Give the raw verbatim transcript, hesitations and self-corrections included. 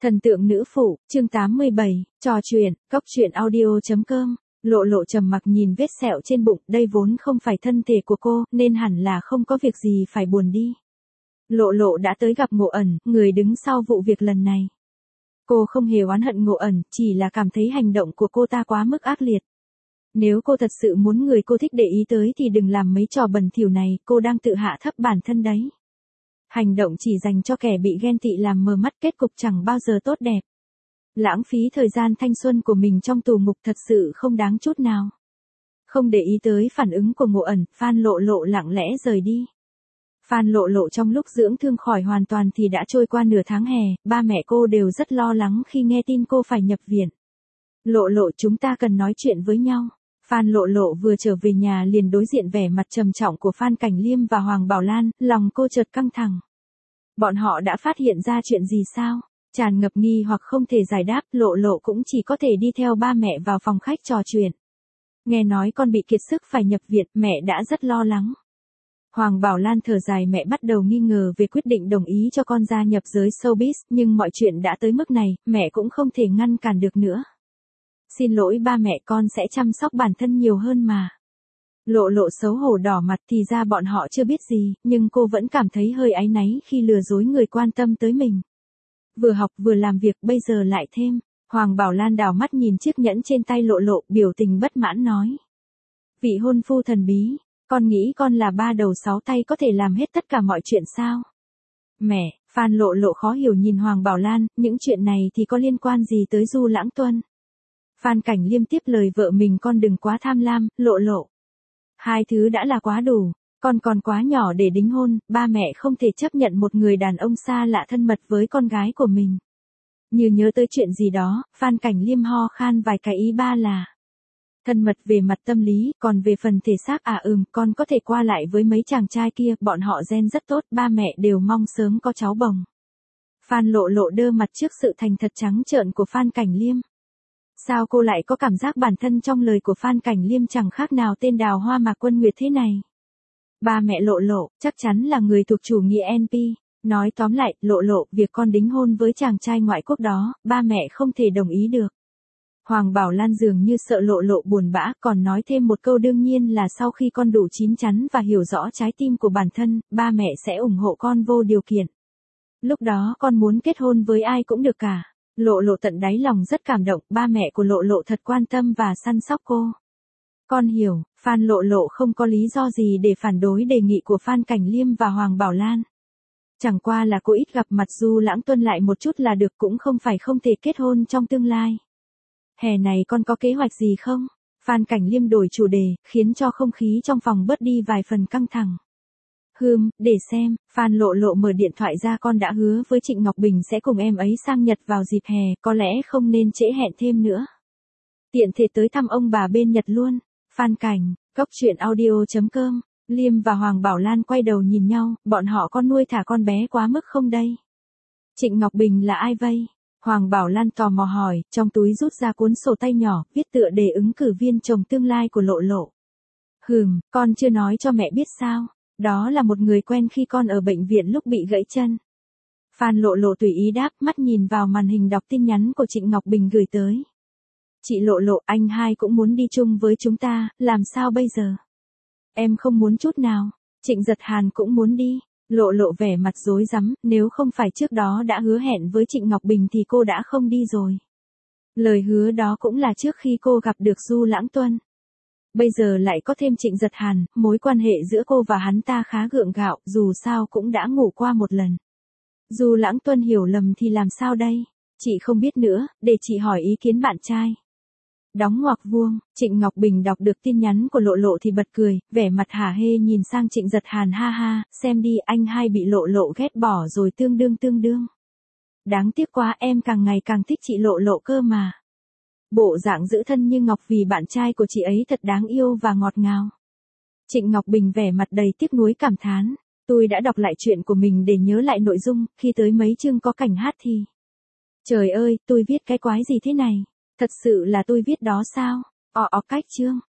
Thần tượng nữ phụ, chương tám mươi bảy, trò chuyện, góc truyện audio.com. Lộ lộ trầm mặc nhìn vết sẹo trên bụng, đây vốn không phải thân thể của cô, nên hẳn là không có việc gì phải buồn đi. Lộ lộ đã tới gặp Ngộ Ẩn, người đứng sau vụ việc lần này. Cô không hề oán hận Ngộ Ẩn, chỉ là cảm thấy hành động của cô ta quá mức ác liệt. Nếu cô thật sự muốn người cô thích để ý tới thì đừng làm mấy trò bẩn thỉu này, cô đang tự hạ thấp bản thân đấy. Hành động chỉ dành cho kẻ bị ghen tị làm mờ mắt, kết cục chẳng bao giờ tốt đẹp. Lãng phí thời gian thanh xuân của mình trong tù ngục thật sự không đáng chút nào. Không để ý tới phản ứng của Ngộ Ẩn, Phan Lộ Lộ lặng lẽ rời đi. Phan Lộ Lộ trong lúc dưỡng thương khỏi hoàn toàn thì đã trôi qua nửa tháng hè, ba mẹ cô đều rất lo lắng khi nghe tin cô phải nhập viện. Lộ Lộ, chúng ta cần nói chuyện với nhau. Phan Lộ Lộ vừa trở về nhà liền đối diện vẻ mặt trầm trọng của Phan Cảnh Liêm và Hoàng Bảo Lan, lòng cô chợt căng thẳng. Bọn họ đã phát hiện ra chuyện gì sao? Tràn ngập nghi hoặc không thể giải đáp, Lộ Lộ cũng chỉ có thể đi theo ba mẹ vào phòng khách trò chuyện. Nghe nói con bị kiệt sức phải nhập viện, mẹ đã rất lo lắng. Hoàng Bảo Lan thở dài, mẹ bắt đầu nghi ngờ về quyết định đồng ý cho con gia nhập giới showbiz, nhưng mọi chuyện đã tới mức này, mẹ cũng không thể ngăn cản được nữa. Xin lỗi ba mẹ, con sẽ chăm sóc bản thân nhiều hơn mà. Lộ Lộ xấu hổ đỏ mặt, thì ra bọn họ chưa biết gì, nhưng cô vẫn cảm thấy hơi áy náy khi lừa dối người quan tâm tới mình. Vừa học vừa làm việc, bây giờ lại thêm. Hoàng Bảo Lan đảo mắt nhìn chiếc nhẫn trên tay Lộ Lộ, biểu tình bất mãn nói. Vị hôn phu thần bí, con nghĩ con là ba đầu sáu tay có thể làm hết tất cả mọi chuyện sao? Mẹ, Phan Lộ Lộ khó hiểu nhìn Hoàng Bảo Lan, những chuyện này thì có liên quan gì tới Du Lãng Tuân? Phan Cảnh Liêm tiếp lời vợ mình, con đừng quá tham lam, Lộ Lộ. Hai thứ đã là quá đủ, con còn quá nhỏ để đính hôn, ba mẹ không thể chấp nhận một người đàn ông xa lạ thân mật với con gái của mình. Như nhớ tới chuyện gì đó, Phan Cảnh Liêm ho khan vài cái, ý ba là thân mật về mặt tâm lý, còn về phần thể xác à ừm, con có thể qua lại với mấy chàng trai kia, bọn họ gen rất tốt, ba mẹ đều mong sớm có cháu bồng. Phan Lộ Lộ đơ mặt trước sự thành thật trắng trợn của Phan Cảnh Liêm. Sao cô lại có cảm giác bản thân trong lời của Phan Cảnh Liêm chẳng khác nào tên đào hoa Mạc Quân Nguyệt thế này? Ba mẹ Lộ Lộ, chắc chắn là người thuộc chủ nghĩa en pê. Nói tóm lại, Lộ Lộ, việc con đính hôn với chàng trai ngoại quốc đó, ba mẹ không thể đồng ý được. Hoàng Bảo Lan dường như sợ Lộ Lộ buồn bã, còn nói thêm một câu, đương nhiên là sau khi con đủ chín chắn và hiểu rõ trái tim của bản thân, ba mẹ sẽ ủng hộ con vô điều kiện. Lúc đó con muốn kết hôn với ai cũng được cả. Lộ Lộ tận đáy lòng rất cảm động, ba mẹ của Lộ Lộ thật quan tâm và săn sóc cô. Con hiểu, Phan Lộ Lộ không có lý do gì để phản đối đề nghị của Phan Cảnh Liêm và Hoàng Bảo Lan. Chẳng qua là cô ít gặp mặt Du Lãng Tuân lại một chút là được, cũng không phải không thể kết hôn trong tương lai. Hè này con có kế hoạch gì không? Phan Cảnh Liêm đổi chủ đề, khiến cho không khí trong phòng bớt đi vài phần căng thẳng. Hừm, để xem, Phan Lộ Lộ mở điện thoại ra, con đã hứa với Trịnh Ngọc Bình sẽ cùng em ấy sang Nhật vào dịp hè, có lẽ không nên trễ hẹn thêm nữa. Tiện thể tới thăm ông bà bên Nhật luôn. Phan Cảnh, góc truyện audio.com. Liêm và Hoàng Bảo Lan quay đầu nhìn nhau, bọn họ có nuôi thả con bé quá mức không đây? Trịnh Ngọc Bình là ai vây? Hoàng Bảo Lan tò mò hỏi, trong túi rút ra cuốn sổ tay nhỏ, viết tựa đề ứng cử viên chồng tương lai của Lộ Lộ. Hừm, con chưa nói cho mẹ biết sao? Đó là một người quen khi con ở bệnh viện lúc bị gãy chân. Phan Lộ Lộ tùy ý đáp, mắt nhìn vào màn hình đọc tin nhắn của Trịnh Ngọc Bình gửi tới. Chị Lộ Lộ, anh hai cũng muốn đi chung với chúng ta, làm sao bây giờ? Em không muốn chút nào. Trịnh Giật Hàn cũng muốn đi. Lộ Lộ vẻ mặt rối rắm, nếu không phải trước đó đã hứa hẹn với Trịnh Ngọc Bình thì cô đã không đi rồi. Lời hứa đó cũng là trước khi cô gặp được Du Lãng Tuân. Bây giờ lại có thêm Trịnh Giật Hàn, mối quan hệ giữa cô và hắn ta khá gượng gạo, dù sao cũng đã ngủ qua một lần. Du Lãng Tuân hiểu lầm thì làm sao đây? Chị không biết nữa, để chị hỏi ý kiến bạn trai. Đóng ngoặc vuông, Trịnh Ngọc Bình đọc được tin nhắn của Lộ Lộ thì bật cười, vẻ mặt hả hê nhìn sang Trịnh Giật Hàn, ha ha, xem đi, anh hai bị Lộ Lộ ghét bỏ rồi, tương đương tương đương. Đáng tiếc quá, em càng ngày càng thích chị Lộ Lộ cơ mà. Bộ dạng giữ thân như ngọc vì bạn trai của chị ấy thật đáng yêu và ngọt ngào. Trịnh Ngọc Bình vẻ mặt đầy tiếc nuối cảm thán, tôi đã đọc lại chuyện của mình để nhớ lại nội dung, khi tới mấy chương có cảnh hát thì. Trời ơi, tôi viết cái quái gì thế này? Thật sự là tôi viết đó sao? Ọ ọ cách chương.